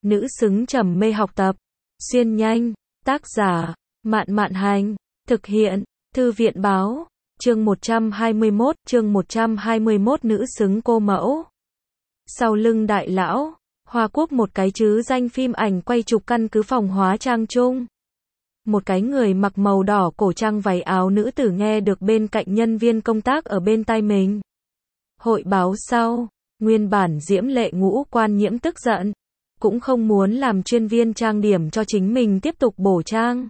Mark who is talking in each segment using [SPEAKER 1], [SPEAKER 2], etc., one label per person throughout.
[SPEAKER 1] nữ xứng trầm mê học tập. Xuyên nhanh, tác giả, Mạn Mạn Hành, thực hiện, Thư viện báo, chương 121, nữ xứng cô mẫu. Sau lưng đại lão, Hoa Quốc một cái chứ danh phim ảnh quay chụp căn cứ phòng hóa trang chung. Một cái người mặc màu đỏ cổ trang váy áo nữ tử nghe được bên cạnh nhân viên công tác ở bên tai mình. Hội báo sau, nguyên bản diễm lệ ngũ quan nhiễm tức giận, cũng không muốn làm chuyên viên trang điểm cho chính mình tiếp tục bổ trang,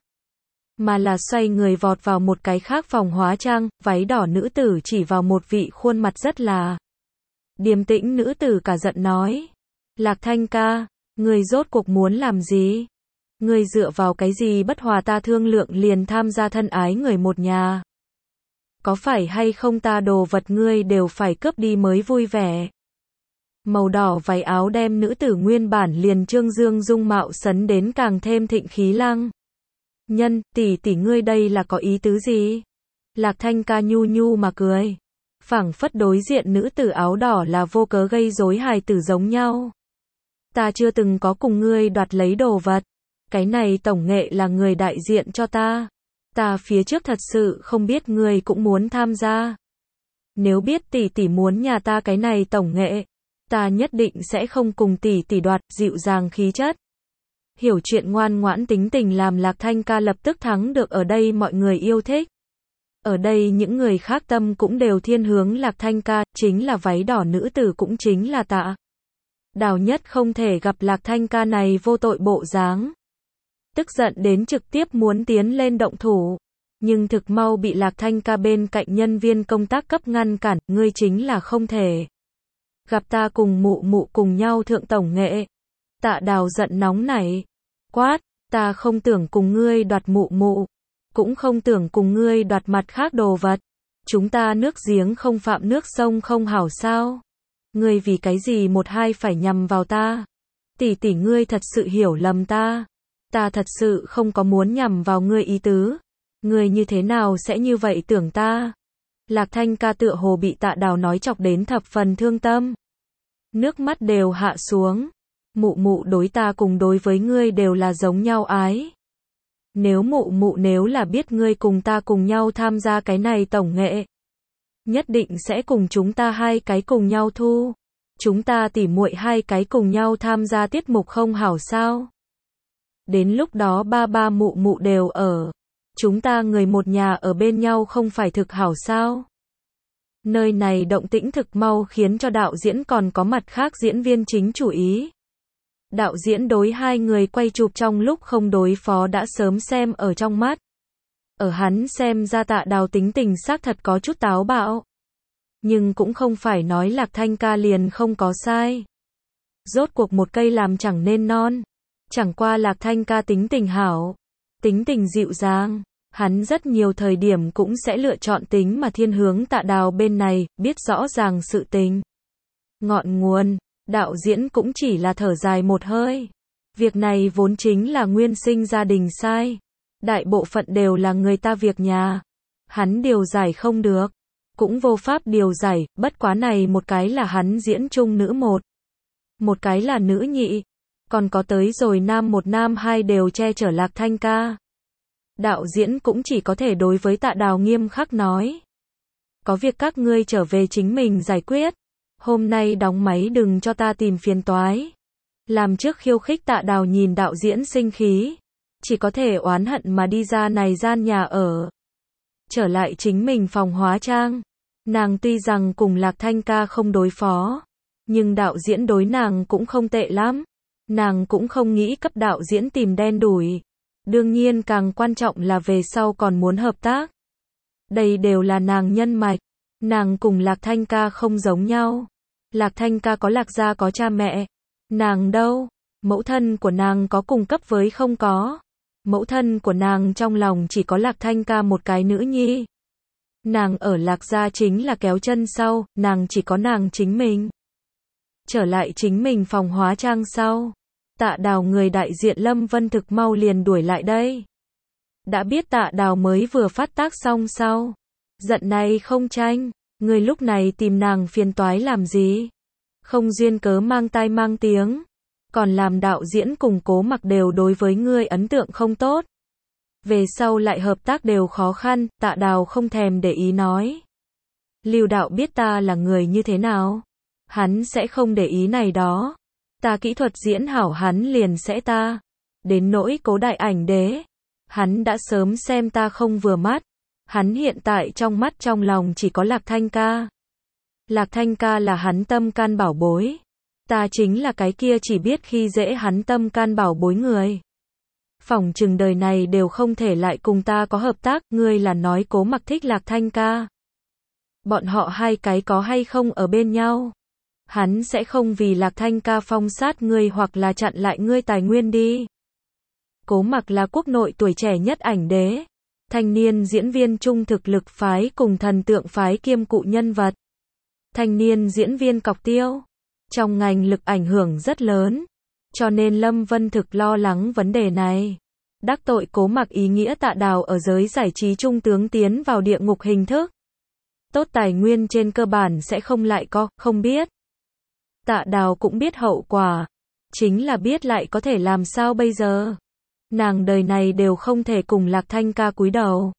[SPEAKER 1] mà là xoay người vọt vào một cái khác phòng hóa trang, váy đỏ nữ tử chỉ vào một vị khuôn mặt rất là điềm tĩnh nữ tử cả giận nói. Lạc Thanh ca, người rốt cuộc muốn làm gì? Người dựa vào cái gì bất hòa ta thương lượng liền tham gia thân ái người một nhà? Có phải hay không ta đồ vật ngươi đều phải cướp đi mới vui vẻ? Màu đỏ váy áo đem nữ tử nguyên bản liền trương dương dung mạo sấn đến càng thêm thịnh khí lăng. Nhân, tỷ ngươi đây là có ý tứ gì? Lạc Thanh ca nhu nhu mà cười. Phảng phất đối diện nữ tử áo đỏ là vô cớ gây rối hài tử giống nhau. Ta chưa từng có cùng ngươi đoạt lấy đồ vật. Cái này tổng nghệ là người đại diện cho ta. Ta phía trước thật sự không biết ngươi cũng muốn tham gia. Nếu biết tỷ muốn nhà ta cái này tổng nghệ, ta nhất định sẽ không cùng tỷ đoạt, dịu dàng khí chất. Hiểu chuyện ngoan ngoãn tính tình làm Lạc Thanh ca lập tức thắng được ở đây mọi người yêu thích. Ở đây những người khác tâm cũng đều thiên hướng Lạc Thanh ca, chính là váy đỏ nữ tử cũng chính là Tạ Đào nhất không thể gặp Lạc Thanh ca này vô tội bộ dáng. Tức giận đến trực tiếp muốn tiến lên động thủ, nhưng thực mau bị Lạc Thanh ca bên cạnh nhân viên công tác cấp ngăn cản, ngươi chính là không thể gặp ta cùng mụ mụ cùng nhau thượng tổng nghệ. Tạ Đào giận nóng nảy, quát, ta không tưởng cùng ngươi đoạt mụ mụ, cũng không tưởng cùng ngươi đoạt mặt khác đồ vật. Chúng ta nước giếng không phạm nước sông không hảo sao? Ngươi vì cái gì một hai phải nhằm vào ta? Tỷ ngươi thật sự hiểu lầm ta. Ta thật sự không có muốn nhằm vào ngươi ý tứ. Ngươi như thế nào sẽ như vậy tưởng ta? Lạc Thanh ca tựa hồ bị Tạ Đào nói chọc đến thập phần thương tâm. Nước mắt đều hạ xuống. Mụ mụ đối ta cùng đối với ngươi đều là giống nhau ái. Nếu mụ nếu là biết ngươi cùng ta cùng nhau tham gia cái này tổng nghệ, nhất định sẽ cùng chúng ta hai cái cùng nhau thu. Chúng ta tỉ muội hai cái cùng nhau tham gia tiết mục không hảo sao? Đến lúc đó ba mụ đều ở. Chúng ta người một nhà ở bên nhau không phải thực hảo sao? Nơi này động tĩnh thực mau khiến cho đạo diễn còn có mặt khác diễn viên chính chú ý. Đạo diễn đối hai người quay chụp trong lúc không đối phó đã sớm xem ở trong mắt. Ở hắn xem ra Tạ Đào tính tình xác thật có chút táo bạo. Nhưng cũng không phải nói Lạc Thanh ca liền không có sai. Rốt cuộc một cây làm chẳng nên non. Chẳng qua Lạc Thanh ca tính tình hảo, tính tình dịu dàng. Hắn rất nhiều thời điểm cũng sẽ lựa chọn tính mà thiên hướng Tạ Đào bên này, biết rõ ràng sự tình. Ngọn nguồn, đạo diễn cũng chỉ là thở dài một hơi. Việc này vốn chính là nguyên sinh gia đình sai. Đại bộ phận đều là người ta việc nhà. Hắn điều giải không được. Cũng vô pháp điều giải, bất quá này một cái là hắn diễn chung nữ một. Một cái là nữ nhị. Còn có tới rồi nam một nam hai đều che chở Lạc Thanh ca. Đạo diễn cũng chỉ có thể đối với Tạ Đào nghiêm khắc nói. Có việc các ngươi trở về chính mình giải quyết. Hôm nay đóng máy đừng cho ta tìm phiền toái. Làm trước khiêu khích Tạ Đào nhìn đạo diễn sinh khí. Chỉ có thể oán hận mà đi ra này gian nhà ở. Trở lại chính mình phòng hóa trang. Nàng tuy rằng cùng Lạc Thanh ca không đối phó. Nhưng đạo diễn đối nàng cũng không tệ lắm. Nàng cũng không nghĩ cấp đạo diễn tìm đen đủi. Đương nhiên càng quan trọng là về sau còn muốn hợp tác. Đây đều là nàng nhân mạch. Nàng cùng Lạc Thanh ca không giống nhau. Lạc Thanh ca có Lạc gia có cha mẹ. Nàng đâu? Mẫu thân của nàng có cùng cấp với không có. Mẫu thân của nàng trong lòng chỉ có Lạc Thanh ca một cái nữ nhi. Nàng ở Lạc gia chính là kéo chân sau, nàng chỉ có nàng chính mình. Trở lại chính mình phòng hóa trang sau. Tạ Đào người đại diện Lâm Vân thực mau liền đuổi lại đây. Đã biết Tạ Đào mới vừa phát tác xong sau. Giận này không tranh, người lúc này tìm nàng phiền toái làm gì? Không duyên cớ mang tai mang tiếng. còn làm đạo diễn cùng Cố Mặc đều đối với ngươi ấn tượng không tốt. Về sau lại hợp tác đều khó khăn, Tạ Đào không thèm để ý nói. Lưu đạo biết ta là người như thế nào. Hắn sẽ không để ý này đó. Ta kỹ thuật diễn hảo hắn liền sẽ ta. Đến nỗi Cố đại ảnh đế. Hắn đã sớm xem ta không vừa mắt. Hắn hiện tại trong mắt trong lòng chỉ có Lạc Thanh ca. Lạc Thanh ca là hắn tâm can bảo bối. Ta chính là cái kia chỉ biết khi dễ hắn tâm can bảo bối người. Phỏng chừng đời này đều không thể lại cùng ta có hợp tác, ngươi là nói Cố Mặc thích Lạc Thanh ca. Bọn họ hai cái có hay không ở bên nhau? Hắn sẽ không vì Lạc Thanh ca phong sát ngươi hoặc là chặn lại ngươi tài nguyên đi. Cố Mặc là quốc nội tuổi trẻ nhất ảnh đế. Thanh niên diễn viên trung thực lực phái cùng thần tượng phái kiêm cụ nhân vật. Thanh niên diễn viên cọc tiêu. Trong ngành lực ảnh hưởng rất lớn. Cho nên Lâm Vân thực lo lắng vấn đề này. Đắc tội Cố Mặc ý nghĩa Tạ Đào ở giới giải trí trung tướng tiến vào địa ngục hình thức. Tốt tài nguyên trên cơ bản sẽ không lại có, không biết. Tạ Đào cũng biết hậu quả. Chính là biết lại có thể làm sao bây giờ. Nàng đời này đều không thể cùng Lạc Thanh ca cúi đầu.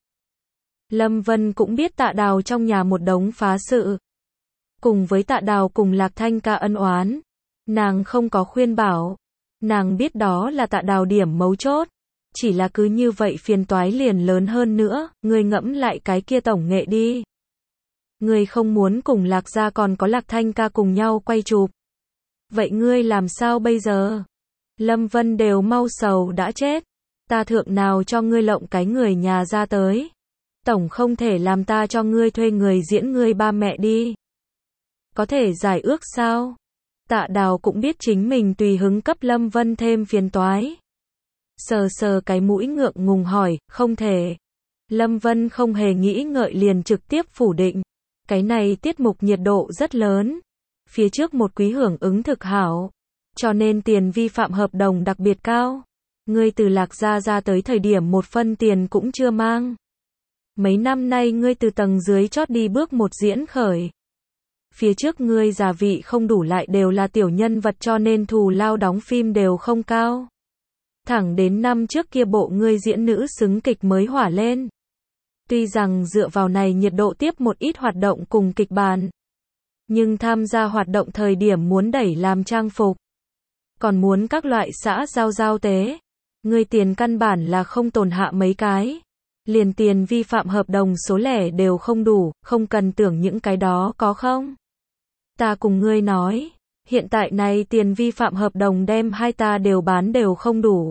[SPEAKER 1] Lâm Vân cũng biết Tạ Đào trong nhà một đống phá sự. Cùng với Tạ Đào cùng Lạc Thanh ca ân oán. Nàng không có khuyên bảo. Nàng biết đó là Tạ Đào điểm mấu chốt. Chỉ là cứ như vậy phiền toái liền lớn hơn nữa, ngươi ngẫm lại cái kia tổng nghệ đi. Ngươi không muốn cùng Lạc gia còn có Lạc Thanh ca cùng nhau quay chụp. Vậy ngươi làm sao bây giờ? Lâm Vân đều mau sầu đã chết. Ta thượng nào cho ngươi lộng cái người nhà ra tới. Tổng không thể làm ta cho ngươi thuê người diễn ngươi ba mẹ đi. Có thể giải ước sao? Tạ Đào cũng biết chính mình tùy hứng cấp Lâm Vân thêm phiền toái. Sờ sờ cái mũi ngượng ngùng hỏi, không thể. Lâm Vân không hề nghĩ ngợi liền trực tiếp phủ định. Cái này tiết mục nhiệt độ rất lớn. Phía trước một quý hưởng ứng thực hảo. Cho nên tiền vi phạm hợp đồng đặc biệt cao. Ngươi từ Lạc gia ra tới thời điểm một phân tiền cũng chưa mang. Mấy năm nay ngươi từ tầng dưới chót đi bước một diễn khởi. Phía trước ngươi giả vị không đủ lại đều là tiểu nhân vật cho nên thù lao đóng phim đều không cao. Thẳng đến năm trước kia bộ ngươi diễn nữ xứng kịch mới hỏa lên. Tuy rằng dựa vào này nhiệt độ tiếp một ít hoạt động cùng kịch bản. Nhưng tham gia hoạt động thời điểm muốn đẩy làm trang phục. Còn muốn các loại xã giao tế. Ngươi tiền căn bản là không tồn hạ mấy cái. Liền tiền vi phạm hợp đồng số lẻ đều không đủ, không cần tưởng những cái đó có không? Ta cùng ngươi nói, hiện tại này tiền vi phạm hợp đồng đem hai ta đều bán đều không đủ.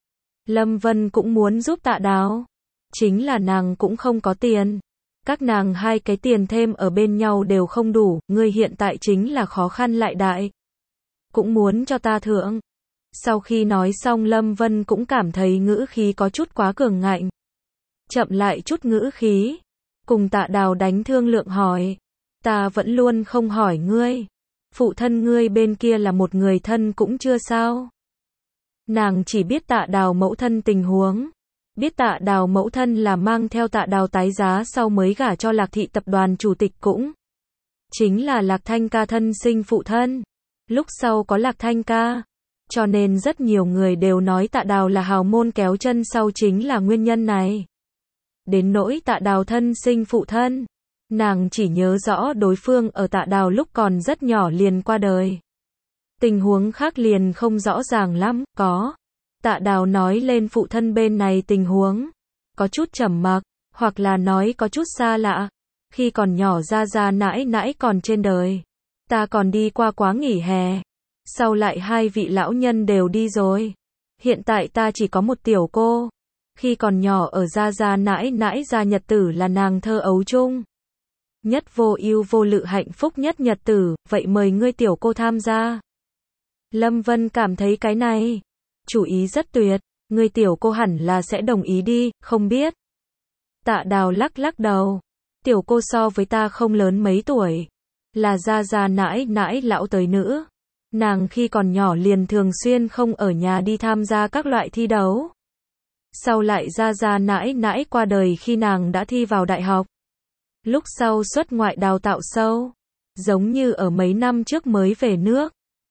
[SPEAKER 1] Lâm Vân cũng muốn giúp Tạ Đào. Chính là nàng cũng không có tiền. Các nàng hai cái tiền thêm ở bên nhau đều không đủ, ngươi hiện tại chính là khó khăn lại đại. Cũng muốn cho ta thưởng. Sau khi nói xong Lâm Vân cũng cảm thấy ngữ khí có chút quá cường ngạnh. Chậm lại chút ngữ khí. Cùng Tạ Đào đánh thương lượng hỏi. Ta vẫn luôn không hỏi ngươi. Phụ thân ngươi bên kia là một người thân cũng chưa sao. Nàng chỉ biết Tạ Đào mẫu thân tình huống. Biết Tạ Đào mẫu thân là mang theo Tạ Đào tái giá sau mới gả cho Lạc thị tập đoàn chủ tịch cũng. Chính là Lạc Thanh ca thân sinh phụ thân. Lúc sau có Lạc Thanh ca. Cho nên rất nhiều người đều nói Tạ Đào là hào môn kéo chân sau chính là nguyên nhân này. Đến nỗi Tạ Đào thân sinh phụ thân. Nàng chỉ nhớ rõ đối phương ở Tạ Đào lúc còn rất nhỏ liền qua đời. Tình huống khác liền không rõ ràng lắm, có. Tạ Đào nói lên phụ thân bên này tình huống. Có chút trầm mặc, hoặc là nói có chút xa lạ. Khi còn nhỏ ra nãi nãi còn trên đời. Ta còn đi qua quá nghỉ hè. Sau lại hai vị lão nhân đều đi rồi. Hiện tại ta chỉ có một tiểu cô. Khi còn nhỏ ở ra nãi nãi ra nhật tử là nàng thơ ấu chung. Nhất vô ưu vô lự hạnh phúc nhất nhật tử, vậy mời ngươi tiểu cô tham gia. Lâm Vân cảm thấy cái này, chủ ý rất tuyệt, ngươi tiểu cô hẳn là sẽ đồng ý đi, không biết. Tạ Đào lắc đầu, tiểu cô so với ta không lớn mấy tuổi, là ra nãi nãi lão tới nữ. Nàng khi còn nhỏ liền thường xuyên không ở nhà đi tham gia các loại thi đấu. Sau lại ra nãi nãi qua đời khi nàng đã thi vào đại học. Lúc sau xuất ngoại đào tạo sâu, giống như ở mấy năm trước mới về nước.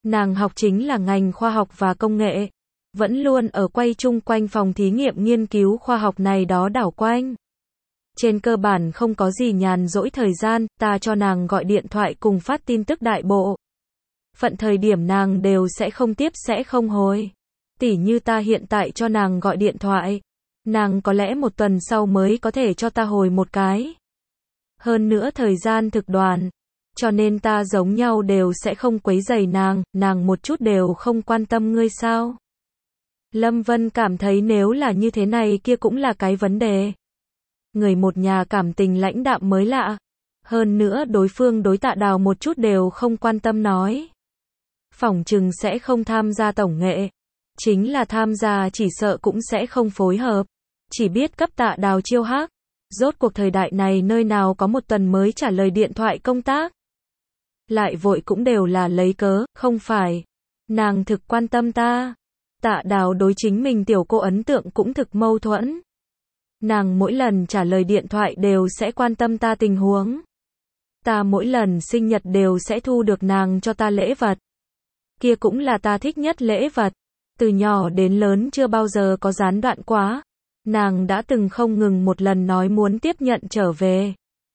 [SPEAKER 1] Nàng học chính là ngành khoa học và công nghệ. Vẫn luôn ở quay chung quanh phòng thí nghiệm nghiên cứu khoa học này đó đảo quanh. Trên cơ bản không có gì nhàn rỗi thời gian, ta cho nàng gọi điện thoại cùng phát tin tức đại bộ. Phận thời điểm nàng đều sẽ không tiếp sẽ không hồi. Tỉ như ta hiện tại cho nàng gọi điện thoại. Nàng có lẽ một tuần sau mới có thể cho ta hồi một cái. Hơn nữa thời gian thực đoàn. Cho nên ta giống nhau đều sẽ không quấy rầy nàng một chút đều không quan tâm ngươi sao. Lâm Vân cảm thấy nếu là như thế này kia cũng là cái vấn đề. Người một nhà cảm tình lãnh đạm mới lạ. Hơn nữa đối phương đối Tạ Đào một chút đều không quan tâm nói. Phỏng chừng sẽ không tham gia tổng nghệ. Chính là tham gia chỉ sợ cũng sẽ không phối hợp. Chỉ biết cấp Tạ Đào chiêu hát. Rốt cuộc thời đại này nơi nào có một tuần mới trả lời điện thoại công tác. Lại vội cũng đều là lấy cớ, không phải. Nàng thực quan tâm ta. Tạ Đào đối chính mình tiểu cô ấn tượng cũng thực mâu thuẫn. Nàng mỗi lần trả lời điện thoại đều sẽ quan tâm ta tình huống. Ta mỗi lần sinh nhật đều sẽ thu được nàng cho ta lễ vật. Kia cũng là ta thích nhất lễ vật. Từ nhỏ đến lớn chưa bao giờ có gián đoạn quá. Nàng đã từng không ngừng một lần nói muốn tiếp nhận trở về.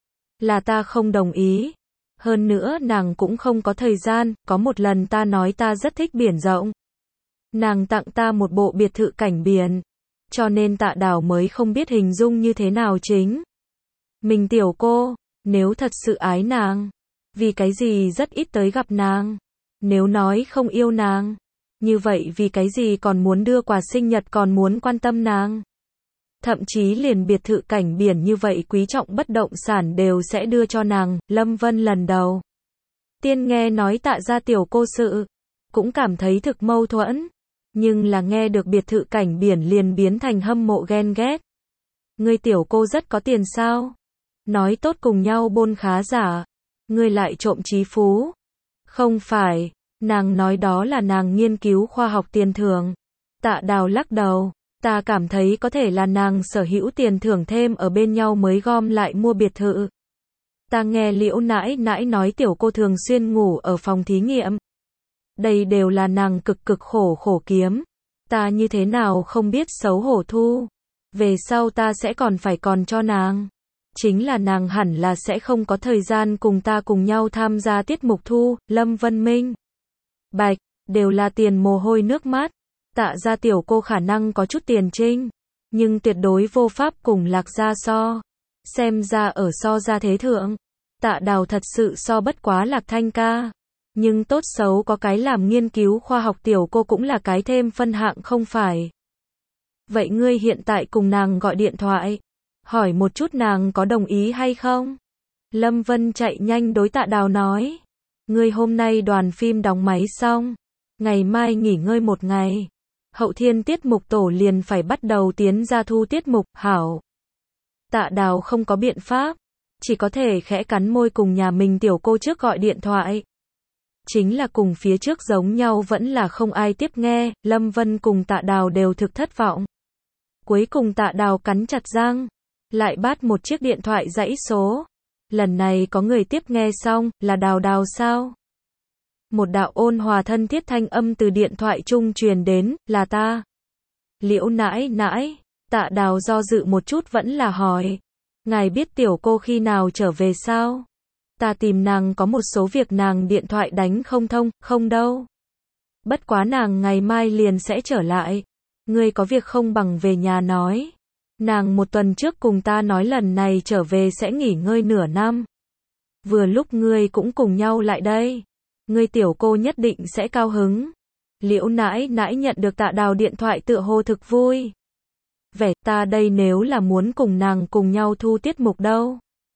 [SPEAKER 1] Là ta không đồng ý. Hơn nữa nàng cũng không có thời gian, có một lần ta nói ta rất thích biển rộng. Nàng tặng ta một bộ biệt thự cảnh biển. Cho nên Tạ Đào mới không biết hình dung như thế nào chính. Mình tiểu cô, nếu thật sự ái nàng, vì cái gì rất ít tới gặp nàng. Nếu nói không yêu nàng, như vậy vì cái gì còn muốn đưa quà sinh nhật còn muốn quan tâm nàng. Thậm chí liền biệt thự cảnh biển như vậy quý trọng bất động sản đều sẽ đưa cho nàng. Lâm Vân lần đầu tiên nghe nói Tạ gia tiểu cô sự, cũng cảm thấy thực mâu thuẫn. Nhưng là nghe được biệt thự cảnh biển liền biến thành hâm mộ ghen ghét. Ngươi tiểu cô rất có tiền sao? Nói tốt cùng nhau bôn khá giả. Ngươi lại trộm chí phú. Không phải, nàng nói đó là nàng nghiên cứu khoa học tiền thưởng. Tạ Đào lắc đầu. Ta cảm thấy có thể là nàng sở hữu tiền thưởng thêm ở bên nhau mới gom lại mua biệt thự. Ta nghe Liễu nãi nãi nói tiểu cô thường xuyên ngủ ở phòng thí nghiệm. Đây đều là nàng cực cực khổ kiếm. Ta như thế nào không biết xấu hổ thu. Về sau ta sẽ còn cho nàng. Chính là nàng hẳn là sẽ không có thời gian cùng ta cùng nhau tham gia tiết mục thu. Lâm Vân Minh bạch, đều là tiền mồ hôi nước mắt. Tạ gia tiểu cô khả năng có chút tiền trinh, nhưng tuyệt đối vô pháp cùng Lạc gia so. Xem ra ở so gia thế thượng, Tạ Đào thật sự so bất quá Lạc Thanh ca. Nhưng tốt xấu có cái làm nghiên cứu khoa học tiểu cô cũng là cái thêm phân hạng không phải. Vậy ngươi hiện tại cùng nàng gọi điện thoại, hỏi một chút nàng có đồng ý hay không? Lâm Vân chạy nhanh đối Tạ Đào nói. Ngươi hôm nay đoàn phim đóng máy xong, ngày mai nghỉ ngơi một ngày. Hậu thiên tiết mục tổ liền phải bắt đầu tiến ra thu tiết mục, hảo. Tạ Đào không có biện pháp, chỉ có thể khẽ cắn môi cùng nhà mình tiểu cô trước gọi điện thoại. Chính là cùng phía trước giống nhau vẫn là không ai tiếp nghe, Lâm Vân cùng Tạ Đào đều thực thất vọng. Cuối cùng Tạ Đào cắn chặt răng, lại bắt một chiếc điện thoại dãy số. Lần này có người tiếp nghe xong, là Đào Đào sao? Một đạo ôn hòa thân thiết thanh âm từ điện thoại trung truyền đến, là ta. Liễu nãi nãi, Tạ Đào do dự một chút vẫn là hỏi. Ngài biết tiểu cô khi nào trở về sao? Ta tìm nàng có một số việc nàng điện thoại đánh không thông, không đâu. Bất quá nàng ngày mai liền sẽ trở lại. Ngươi có việc không bằng về nhà nói. Nàng một tuần trước cùng ta nói lần này trở về sẽ nghỉ ngơi nửa năm. Vừa lúc ngươi cũng cùng nhau lại đây. Ngươi tiểu cô nhất định sẽ cao hứng. Liễu nãi nãi nhận được Tạ Đào điện thoại tựa hồ thực vui. Vẻ ta đây nếu là muốn cùng nàng cùng nhau thu tiết mục đâu.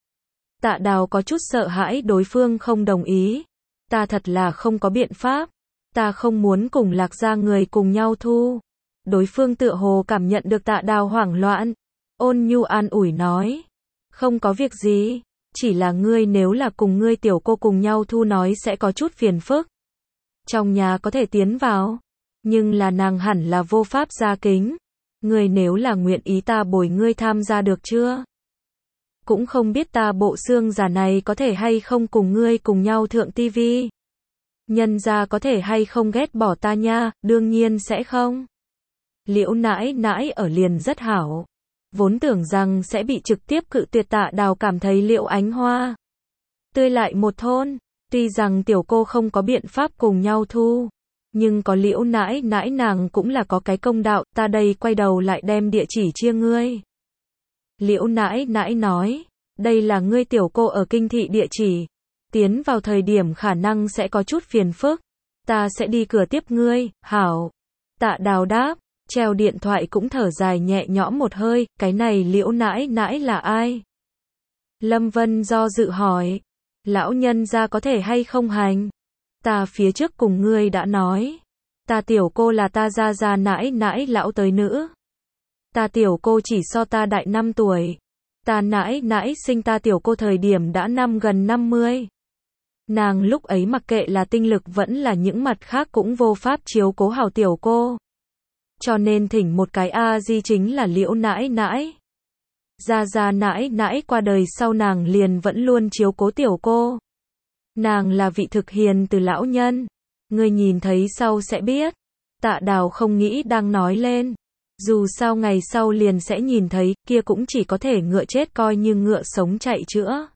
[SPEAKER 1] Tạ Đào có chút sợ hãi đối phương không đồng ý. Ta thật là không có biện pháp. Ta không muốn cùng Lạc gia người cùng nhau thu. Đối phương tựa hồ cảm nhận được Tạ Đào hoảng loạn. Ôn nhu an ủi nói. Không có việc gì. Chỉ là ngươi nếu là cùng ngươi tiểu cô cùng nhau thu nói sẽ có chút phiền phức. Trong nhà có thể tiến vào. Nhưng là nàng hẳn là vô pháp gia kính. Ngươi nếu là nguyện ý ta bồi ngươi tham gia được chưa? Cũng không biết ta bộ xương giả này có thể hay không cùng ngươi cùng nhau thượng tivi. Nhân gia có thể hay không ghét bỏ ta nha, đương nhiên sẽ không. Liễu nãi nãi ở liền rất hảo. Vốn tưởng rằng sẽ bị trực tiếp cự tuyệt, Tạ Đào cảm thấy Liễu Ánh Hoa tươi lại một thôn. Tuy rằng tiểu cô không có biện pháp cùng nhau thu, nhưng có Liễu nãi nãi nàng cũng là có cái công đạo, ta đây quay đầu lại đem địa chỉ chia ngươi. Liễu nãi nãi nói, đây là ngươi tiểu cô ở kinh thị địa chỉ. Tiến vào thời điểm khả năng sẽ có chút phiền phức. Ta sẽ đi cửa tiếp ngươi, hảo. Tạ Đào đáp, treo điện thoại cũng thở dài nhẹ nhõm một hơi, cái này Liễu nãi nãi là ai? Lâm Vân do dự hỏi, lão nhân gia có thể hay không hành? Ta phía trước cùng ngươi đã nói, ta tiểu cô là ta gia gia nãi nãi lão tới nữ. Ta tiểu cô chỉ so ta đại 5 tuổi. Ta nãi nãi sinh ta tiểu cô thời điểm đã gần 50. Nàng lúc ấy mặc kệ là tinh lực vẫn là những mặt khác cũng vô pháp chiếu cố hảo tiểu cô. Cho nên thỉnh một cái A-di chính là Liễu nãi nãi. Gia gia nãi nãi qua đời sau nàng liền vẫn luôn chiếu cố tiểu cô. Nàng là vị thực hiền từ lão nhân. Ngươi nhìn thấy sau sẽ biết. Tạ Đào không nghĩ đang nói lên. Dù sao ngày sau liền sẽ nhìn thấy, kia cũng chỉ có thể ngựa chết coi như ngựa sống chạy chữa.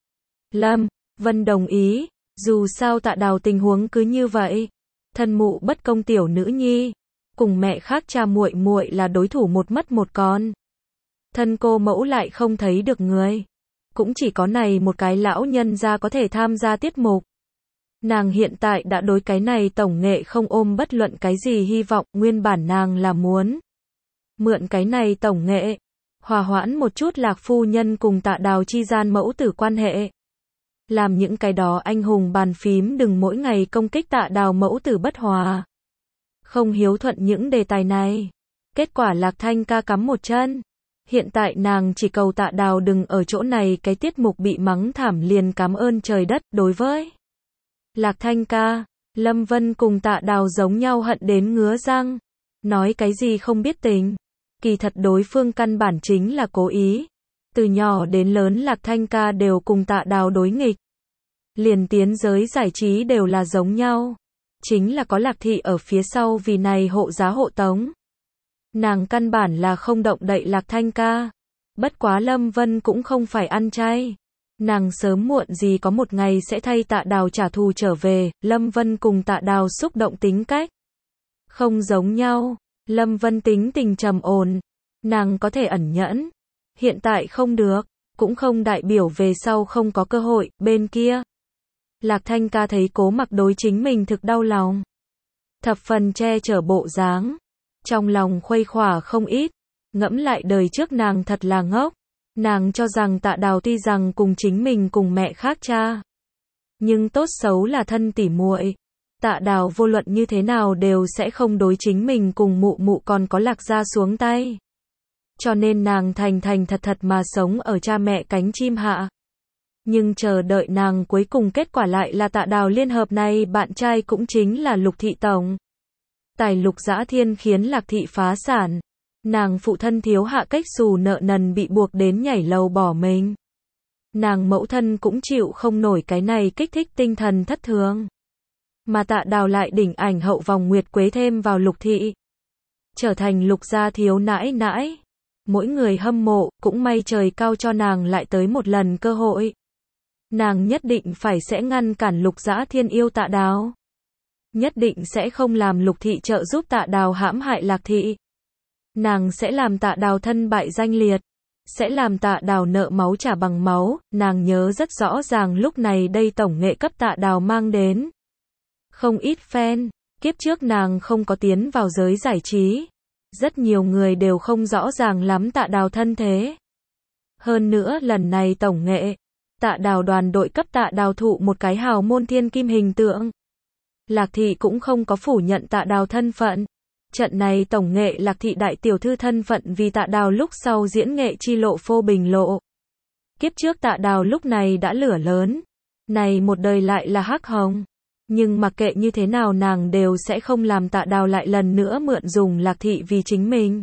[SPEAKER 1] Lâm Vân đồng ý, dù sao Tạ Đào tình huống cứ như vậy. Thân mụ bất công tiểu nữ nhi, cùng mẹ khác cha muội muội là đối thủ một mất một con. Thân cô mẫu lại không thấy được người. Cũng chỉ có này một cái lão nhân gia có thể tham gia tiết mục. Nàng hiện tại đã đối cái này tổng nghệ không ôm bất luận cái gì hy vọng, nguyên bản nàng là muốn mượn cái này tổng nghệ, hòa hoãn một chút Lạc phu nhân cùng Tạ Đào chi gian mẫu tử quan hệ. Làm những cái đó anh hùng bàn phím đừng mỗi ngày công kích Tạ Đào mẫu tử bất hòa. Không hiếu thuận những đề tài này. Kết quả Lạc Thanh Ca cắm một chân. Hiện tại nàng chỉ cầu Tạ Đào đừng ở chỗ này cái tiết mục bị mắng thảm liền cảm ơn trời đất. Đối với Lạc Thanh Ca, Lâm Vân cùng Tạ Đào giống nhau hận đến ngứa răng. Nói cái gì không biết tình. Kỳ thật đối phương căn bản chính là cố ý. Từ nhỏ đến lớn Lạc Thanh Ca đều cùng Tạ Đào đối nghịch. Liền tiến giới giải trí đều là giống nhau. Chính là có Lạc Thị ở phía sau vì này hộ giá hộ tống. Nàng căn bản là không động đậy Lạc Thanh Ca. Bất quá Lâm Vân cũng không phải ăn chay. Nàng sớm muộn gì có một ngày sẽ thay Tạ Đào trả thù trở về. Lâm Vân cùng Tạ Đào xúc động tính cách không giống nhau. Lâm Vân tính tình trầm ổn. Nàng có thể ẩn nhẫn. Hiện tại không được. Cũng không đại biểu về sau không có cơ hội. Bên kia Lạc Thanh Ca thấy Cố Mặc đối chính mình thực đau lòng. Thập phần che chở bộ dáng. Trong lòng khuây khỏa không ít. Ngẫm lại đời trước nàng thật là ngốc. Nàng cho rằng Tạ Đào tuy rằng cùng chính mình cùng mẹ khác cha. Nhưng tốt xấu là thân tỉ muội. Tạ Đào vô luận như thế nào đều sẽ không đối chính mình cùng mụ mụ còn có Lạc gia xuống tay. Cho nên nàng thành thật thật mà sống ở cha mẹ cánh chim hạ. Nhưng chờ đợi nàng cuối cùng kết quả lại là Tạ Đào liên hợp này bạn trai cũng chính là Lục Thị Tổng. Tài Lục Dã Thiên khiến Lạc Thị phá sản. Nàng phụ thân thiếu hạ cách xù nợ nần bị buộc đến nhảy lầu bỏ mình. Nàng mẫu thân cũng chịu không nổi cái này kích thích tinh thần thất thường. Mà Tạ Đào lại đỉnh ảnh hậu vòng nguyệt quế thêm vào Lục Thị. Trở thành Lục gia thiếu nãi nãi. Mỗi người hâm mộ, cũng may trời cao cho nàng lại tới một lần cơ hội. Nàng nhất định phải sẽ ngăn cản Lục Dã Thiên yêu Tạ Đào. Nhất định sẽ không làm Lục Thị trợ giúp Tạ Đào hãm hại Lạc Thị. Nàng sẽ làm Tạ Đào thân bại danh liệt. Sẽ làm Tạ Đào nợ máu trả bằng máu. Nàng nhớ rất rõ ràng lúc này đây tổng nghệ cấp Tạ Đào mang đến không ít fan. Kiếp trước nàng không có tiến vào giới giải trí. Rất nhiều người đều không rõ ràng lắm Tạ Đào thân thế. Hơn nữa lần này tổng nghệ, Tạ Đào đoàn đội cấp Tạ Đào thụ một cái hào môn thiên kim hình tượng. Lạc Thị cũng không có phủ nhận Tạ Đào thân phận. Trận này tổng nghệ Lạc Thị đại tiểu thư thân phận vì Tạ Đào lúc sau diễn nghệ chi lộ phô bình lộ. Kiếp trước Tạ Đào lúc này đã lửa lớn. Này một đời lại là hắc hồng. Nhưng mặc kệ như thế nào nàng đều sẽ không làm Tạ Đào lại lần nữa mượn dùng Lạc Thị vì chính mình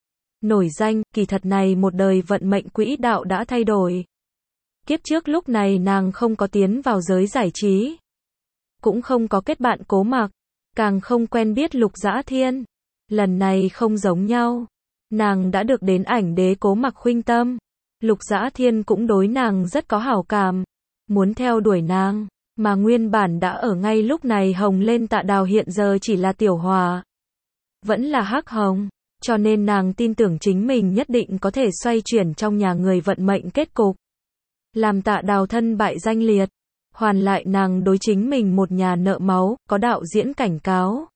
[SPEAKER 1] nổi danh. Kỳ thật này một đời vận mệnh quỹ đạo đã thay đổi. Kiếp trước lúc này nàng không có tiến vào giới giải trí. cũng không có kết bạn Cố Mặc, càng không quen biết Lục Dã Thiên. Lần này không giống nhau. Nàng đã được đến ảnh đế Cố Mặc khuynh tâm. Lục Dã Thiên cũng đối nàng rất có hảo cảm, muốn theo đuổi nàng, mà nguyên bản đã ở ngay lúc này hồng lên Tạ Đào hiện giờ chỉ là tiểu hòa, vẫn là hắc hồng, cho nên nàng tin tưởng chính mình nhất định có thể xoay chuyển trong nhà người vận mệnh kết cục, làm Tạ Đào thân bại danh liệt, hoàn lại nàng đối chính mình một nhà nợ máu, có đạo diễn cảnh cáo.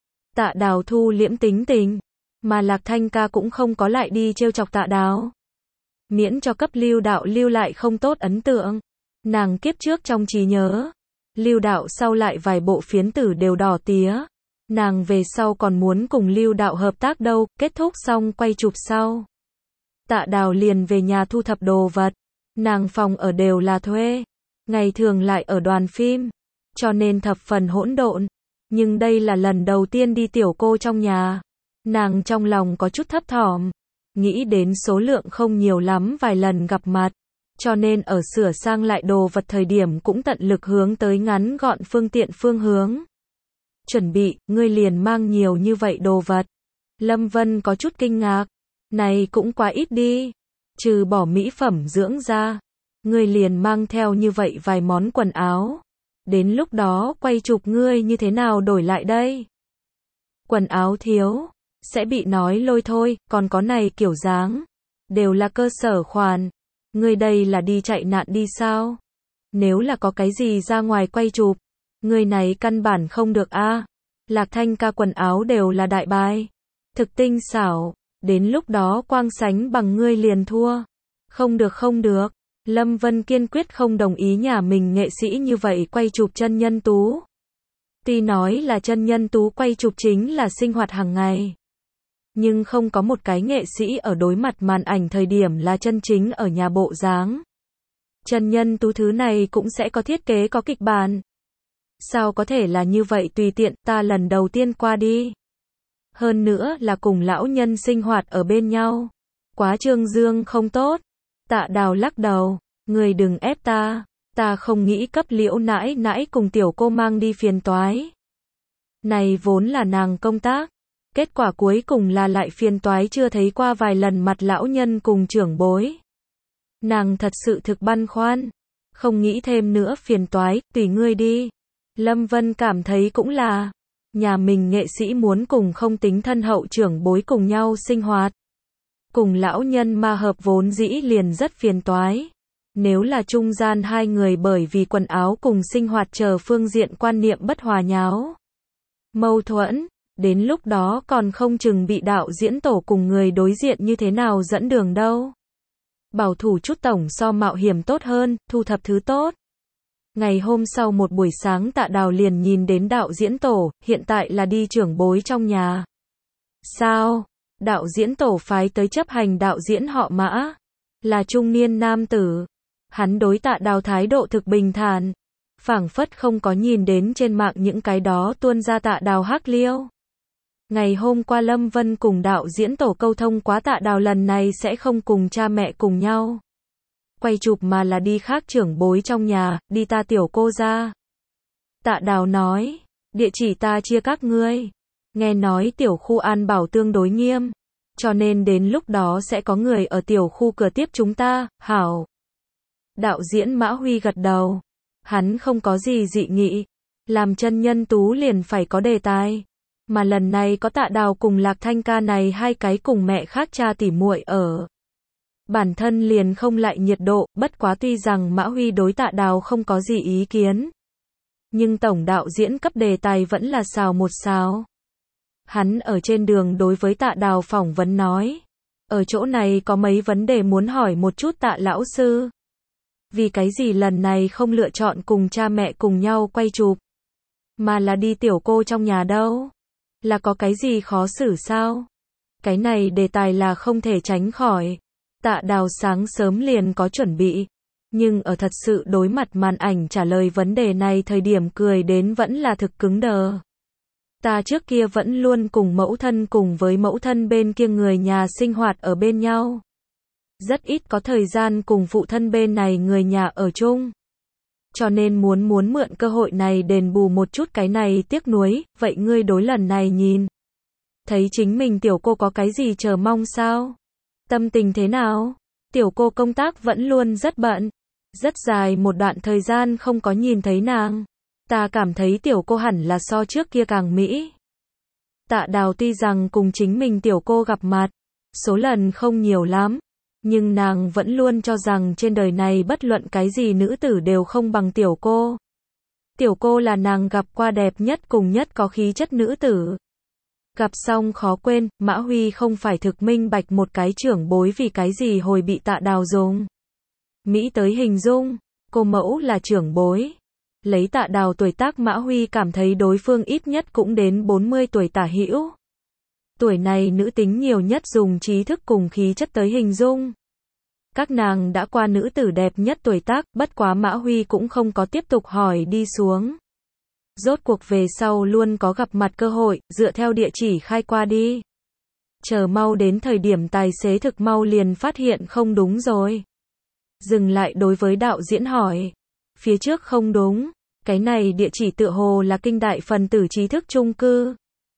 [SPEAKER 1] Tạ Đào thu liễm tính tình, mà Lạc Thanh ca cũng không có lại đi trêu chọc Tạ Đào, miễn cho cấp Lưu đạo lưu lại không tốt ấn tượng. Nàng kiếp trước trong trí nhớ, Lưu đạo sau lại vài bộ phiến tử đều đỏ tía. Nàng về sau còn muốn cùng Lưu đạo hợp tác đâu, kết thúc xong quay chụp sau. Tạ Đào liền về nhà thu thập đồ vật. Nàng phòng ở đều là thuê, ngày thường lại ở đoàn phim, cho nên thập phần hỗn độn. Nhưng đây là lần đầu tiên đi tiểu cô trong nhà. Nàng trong lòng có chút thấp thỏm, nghĩ đến số lượng không nhiều lắm vài lần gặp mặt, cho nên ở sửa sang lại đồ vật thời điểm cũng tận lực hướng tới ngắn gọn phương tiện phương hướng. Chuẩn bị, ngươi liền mang nhiều như vậy đồ vật. Lâm Vân có chút kinh ngạc, này cũng quá ít đi, trừ bỏ mỹ phẩm dưỡng da, ngươi liền mang theo như vậy vài món quần áo. Đến lúc đó quay chụp ngươi như thế nào đổi lại đây? Quần áo thiếu, sẽ bị nói lôi thôi, còn có này kiểu dáng, đều là cơ sở khoản. Ngươi đây là đi chạy nạn đi sao? Nếu là có cái gì ra ngoài quay chụp, ngươi này căn bản không được a. Lạc Thanh ca quần áo đều là đại bài, thực tinh xảo, đến lúc đó quang sánh bằng ngươi liền thua. Không được không được. Lâm Vân kiên quyết không đồng ý nhà mình nghệ sĩ như vậy quay chụp chân nhân tú. Tuy nói là chân nhân tú quay chụp chính là sinh hoạt hàng ngày, nhưng không có một cái nghệ sĩ ở đối mặt màn ảnh thời điểm là chân chính ở nhà bộ dáng. Chân nhân tú thứ này cũng sẽ có thiết kế có kịch bản. Sao có thể là như vậy tùy tiện, ta lần đầu tiên qua đi. Hơn nữa là cùng lão nhân sinh hoạt ở bên nhau. Quá trương dương không tốt. Tạ Đào lắc đầu, người đừng ép ta không nghĩ cấp Liễu nãi nãi cùng tiểu cô mang đi phiền toái. Này vốn là nàng công tác, kết quả cuối cùng là lại phiền toái chưa thấy qua vài lần mặt lão nhân cùng trưởng bối. Nàng thật sự thực băn khoăn, không nghĩ thêm nữa phiền toái, tùy ngươi đi. Lâm Vân cảm thấy cũng là, nhà mình nghệ sĩ muốn cùng không tính thân hậu trưởng bối cùng nhau sinh hoạt. Cùng lão nhân ma hợp vốn dĩ liền rất phiền toái. Nếu là trung gian hai người bởi vì quần áo cùng sinh hoạt chờ phương diện quan niệm bất hòa nháo, mâu thuẫn, đến lúc đó còn không chừng bị đạo diễn tổ cùng người đối diện như thế nào dẫn đường đâu. Bảo thủ chút tổng so mạo hiểm tốt hơn, thu thập thứ tốt. Ngày hôm sau một buổi sáng Tạ Đào liền nhìn đến đạo diễn tổ, hiện tại là đi trưởng bối trong nhà. Sao? Đạo diễn tổ phái tới chấp hành đạo diễn họ Mã, là trung niên nam tử. Hắn đối Tạ Đào thái độ thực bình thản, phảng phất không có nhìn đến trên mạng những cái đó tuôn ra Tạ Đào hắc liêu. Ngày hôm qua Lâm Vân cùng đạo diễn tổ câu thông quá Tạ Đào lần này sẽ không cùng cha mẹ cùng nhau quay chụp mà là đi khác trưởng bối trong nhà, đi ta tiểu cô ra. Tạ Đào nói, địa chỉ ta chia các ngươi. Nghe nói tiểu khu an bảo tương đối nghiêm, cho nên đến lúc đó sẽ có người ở tiểu khu cửa tiếp chúng ta, hảo. Đạo diễn Mã Huy gật đầu, hắn không có gì dị nghị, làm chân nhân tú liền phải có đề tài, mà lần này có Tạ Đào cùng Lạc Thanh ca này hai cái cùng mẹ khác cha tỉ muội ở. Bản thân liền không lại nhiệt độ, bất quá tuy rằng Mã Huy đối Tạ Đào không có gì ý kiến, nhưng tổng đạo diễn cấp đề tài vẫn là xào một xào. Hắn ở trên đường đối với Tạ Đào phỏng vấn nói, ở chỗ này có mấy vấn đề muốn hỏi một chút Tạ lão sư. Vì cái gì lần này không lựa chọn cùng cha mẹ cùng nhau quay chụp, mà là đi tiểu cô trong nhà đâu? Là có cái gì khó xử sao? Cái này đề tài là không thể tránh khỏi. Tạ Đào sáng sớm liền có chuẩn bị, nhưng ở thật sự đối mặt màn ảnh trả lời vấn đề này thời điểm cười đến vẫn là thực cứng đờ. Ta trước kia vẫn luôn cùng mẫu thân cùng với mẫu thân bên kia người nhà sinh hoạt ở bên nhau. Rất ít có thời gian cùng phụ thân bên này người nhà ở chung. cho nên muốn mượn cơ hội này đền bù một chút cái này tiếc nuối, vậy ngươi đối lần này nhìn thấy chính mình tiểu cô có cái gì chờ mong sao? Tâm tình thế nào? Tiểu cô công tác vẫn luôn rất bận, rất dài một đoạn thời gian không có nhìn thấy nàng. Ta cảm thấy tiểu cô hẳn là so trước kia càng mỹ. Tạ Đào tuy rằng cùng chính mình tiểu cô gặp mặt, số lần không nhiều lắm, nhưng nàng vẫn luôn cho rằng trên đời này bất luận cái gì nữ tử đều không bằng tiểu cô. Tiểu cô là nàng gặp qua đẹp nhất cùng nhất có khí chất nữ tử. Gặp xong khó quên, Mã Huy không phải thực minh bạch một cái trưởng bối vì cái gì hồi bị Tạ Đào dùng mỹ tới hình dung, cô mẫu là trưởng bối. Lấy Tạ Đào tuổi tác Mã Huy cảm thấy đối phương ít nhất cũng đến 40 tuổi tả hữu. Tuổi này nữ tính nhiều nhất dùng trí thức cùng khí chất tới hình dung. Các nàng đã qua nữ tử đẹp nhất tuổi tác, bất quá Mã Huy cũng không có tiếp tục hỏi đi xuống. Rốt cuộc về sau luôn có gặp mặt cơ hội, dựa theo địa chỉ khai qua đi. Chờ mau đến thời điểm tài xế thực mau liền phát hiện không đúng rồi. Dừng lại đối với đạo diễn hỏi. Phía trước không đúng, cái này địa chỉ tựa hồ là kinh đại phần tử trí thức chung cư.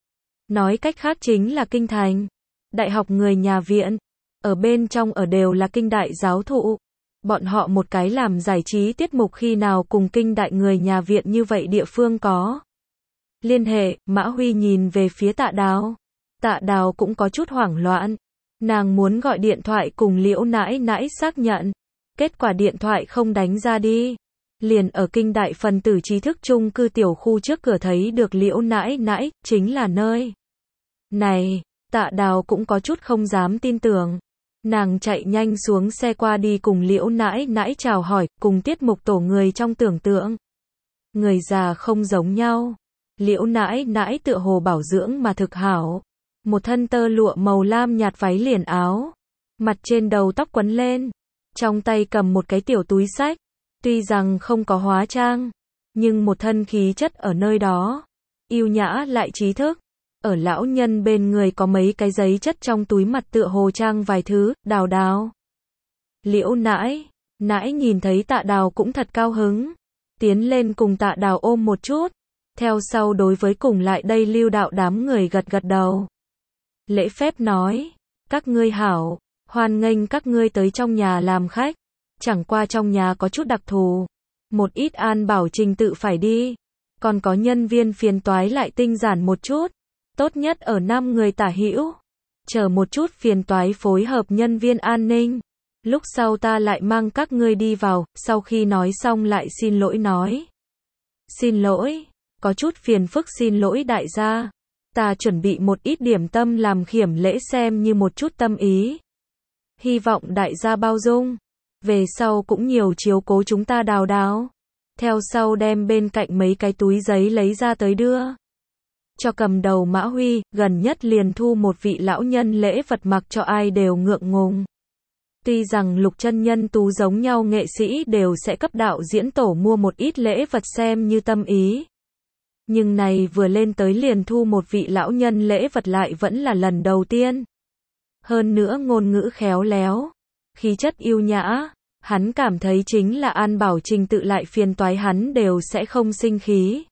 [SPEAKER 1] Nói cách khác chính là kinh thành. Đại học người nhà viện. Ở bên trong ở đều là kinh đại giáo thụ. Bọn họ một cái làm giải trí tiết mục khi nào cùng kinh đại người nhà viện như vậy địa phương có liên hệ. Mã Huy nhìn về phía Tạ Đào. Tạ Đào cũng có chút hoảng loạn. Nàng muốn gọi điện thoại cùng Liễu nãi nãi xác nhận. Kết quả điện thoại không đánh ra đi. Liền ở kinh đại phần tử trí thức chung cư tiểu khu trước cửa thấy được Liễu nãi nãi, chính là nơi này. Tạ Đào cũng có chút không dám tin tưởng. Nàng chạy nhanh xuống xe qua đi cùng Liễu nãi nãi chào hỏi, cùng tiết mục tổ người trong tưởng tượng. Người già không giống nhau. Liễu nãi nãi tựa hồ bảo dưỡng mà thực hảo. Một thân tơ lụa màu lam nhạt váy liền áo. Mặt trên đầu tóc quấn lên. Trong tay cầm một cái tiểu túi xách. Tuy rằng không có hóa trang, nhưng một thân khí chất ở nơi đó. Yêu nhã lại trí thức. Ở lão nhân bên người có mấy cái giấy chất trong túi mặt tựa hồ trang vài thứ. Đào Đào. Liễu nãi nãi nhìn thấy Tạ Đào cũng thật cao hứng. Tiến lên cùng Tạ Đào ôm một chút. Theo sau đối với cùng lại đây lưu đạo đám người gật gật đầu. Lễ phép nói. Các ngươi hảo. Hoan nghênh các ngươi tới trong nhà làm khách. Chẳng qua trong nhà có chút đặc thù. Một ít an bảo trình tự phải đi. Còn có nhân viên phiền toái lại tinh giản một chút. Tốt nhất ở 5 người tả hữu. Chờ một chút phiền toái phối hợp nhân viên an ninh. Lúc sau ta lại mang các ngươi đi vào. Sau khi nói xong lại xin lỗi nói. Xin lỗi. Có chút phiền phức xin lỗi đại gia. Ta chuẩn bị một ít điểm tâm làm khiểm lễ xem như một chút tâm ý. Hy vọng đại gia bao dung. Về sau cũng nhiều chiếu cố chúng ta Đào Đào. Theo sau đem bên cạnh mấy cái túi giấy lấy ra tới đưa. Cho cầm đầu Mã Huy, gần nhất liền thu một vị lão nhân lễ vật mặc cho ai đều ngượng ngùng. Tuy rằng Lục Chân Nhân Tú giống nhau nghệ sĩ đều sẽ cấp đạo diễn tổ mua một ít lễ vật xem như tâm ý. Nhưng này vừa lên tới liền thu một vị lão nhân lễ vật lại vẫn là lần đầu tiên. Hơn nữa ngôn ngữ khéo léo. Khí chất yêu nhã, hắn cảm thấy chính là an bảo trình tự lại phiền toái hắn đều sẽ không sinh khí.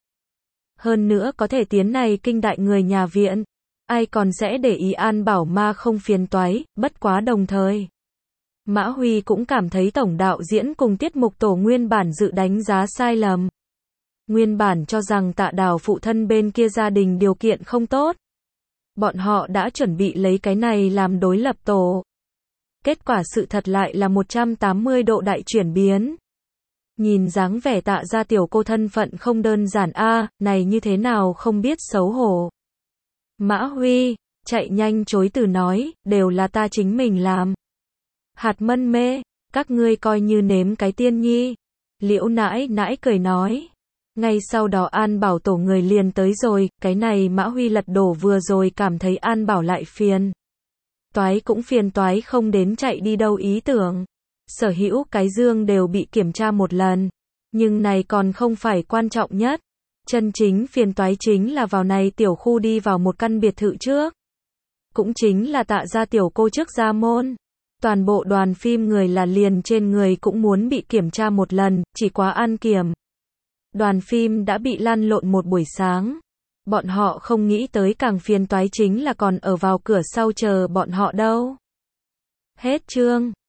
[SPEAKER 1] Hơn nữa có thể tiến này kinh đại người nhà viện, ai còn sẽ để ý an bảo mà không phiền toái, bất quá đồng thời. Mã Huy cũng cảm thấy tổng đạo diễn cùng tiết mục tổ nguyên bản dự đánh giá sai lầm. Nguyên bản cho rằng Tạ Đào phụ thân bên kia gia đình điều kiện không tốt. Bọn họ đã chuẩn bị lấy cái này làm đối lập tổ. Kết quả sự thật lại là 180 độ đại chuyển biến. Nhìn dáng vẻ Tạ gia tiểu cô thân phận không đơn giản a, này như thế nào không biết xấu hổ. Mã Huy, chạy nhanh chối từ nói, đều là ta chính mình làm. Hạt mân mê, các ngươi coi như nếm cái tiên nhi. Liễu nãi nãi cười nói. Ngay sau đó An Bảo tổ người liền tới rồi, cái này Mã Huy lật đổ vừa rồi cảm thấy An Bảo lại phiền. Toái cũng phiền toái không đến chạy đi đâu ý tưởng. Sở hữu cái dương đều bị kiểm tra một lần. Nhưng này còn không phải quan trọng nhất. Chân chính phiền toái chính là vào này tiểu khu đi vào một căn biệt thự trước. Cũng chính là Tạ gia tiểu cô trước ra môn. Toàn bộ đoàn phim người là liền trên người cũng muốn bị kiểm tra một lần, chỉ quá ăn kiểm. Đoàn phim đã bị lăn lộn một buổi sáng. Bọn họ không nghĩ tới càng phiền toái chính là còn ở vào cửa sau chờ bọn họ đâu. Hết chương.